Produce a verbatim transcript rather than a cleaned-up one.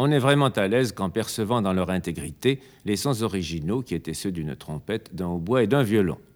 on est vraiment à l'aise qu'en percevant dans leur intégrité les sons originaux qui étaient ceux d'une trompette, d'un hautbois et d'un violon.